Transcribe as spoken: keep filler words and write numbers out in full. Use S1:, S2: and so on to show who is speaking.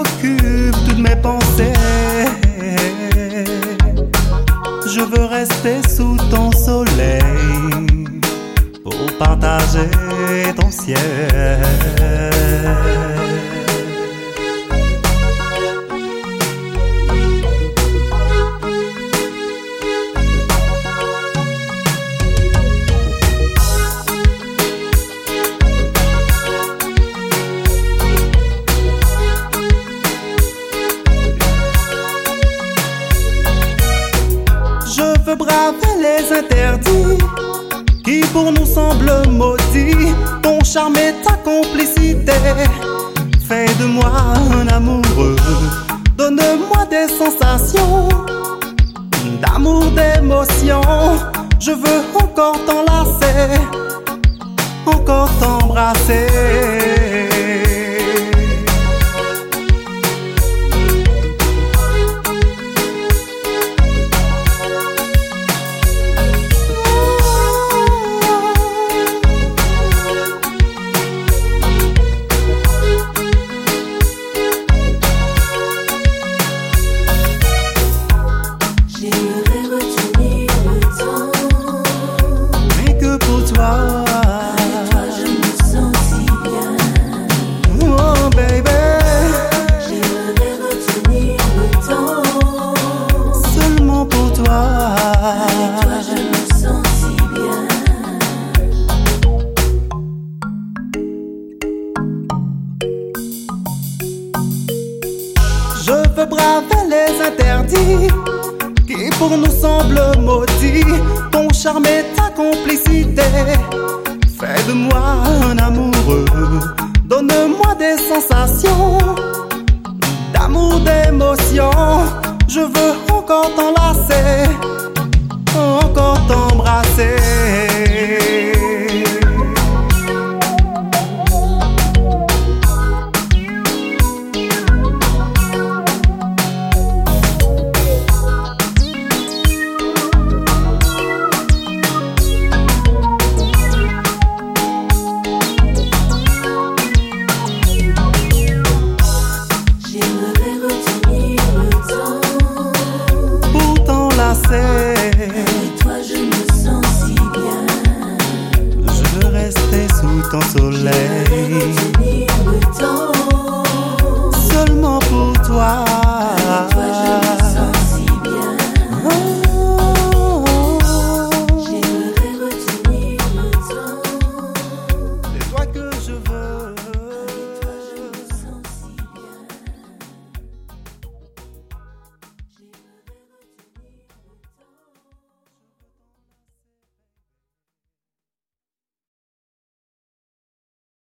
S1: occupe toutes mes pensées. Je veux rester sous ton soleil pour partager ton ciel. Je veux braver les interdits qui pour nous semblent maudits. Ton charme et ta complicité, fais de moi un amoureux. Donne-moi des sensations d'amour, d'émotion. Je veux encore t'enlacer, encore t'embrasser. Je veux braver les interdits qui pour nous semblent maudits. Ton charme et ta complicité, fais de moi un amoureux. Donne-moi des sensations d'amour, d'émotion. Je veux encore t'enlacer, encore t'embrasser.
S2: Avec toi je me sens si bien.
S1: Je veux rester sous ton soleil,
S2: retenir le temps
S1: seulement pour toi.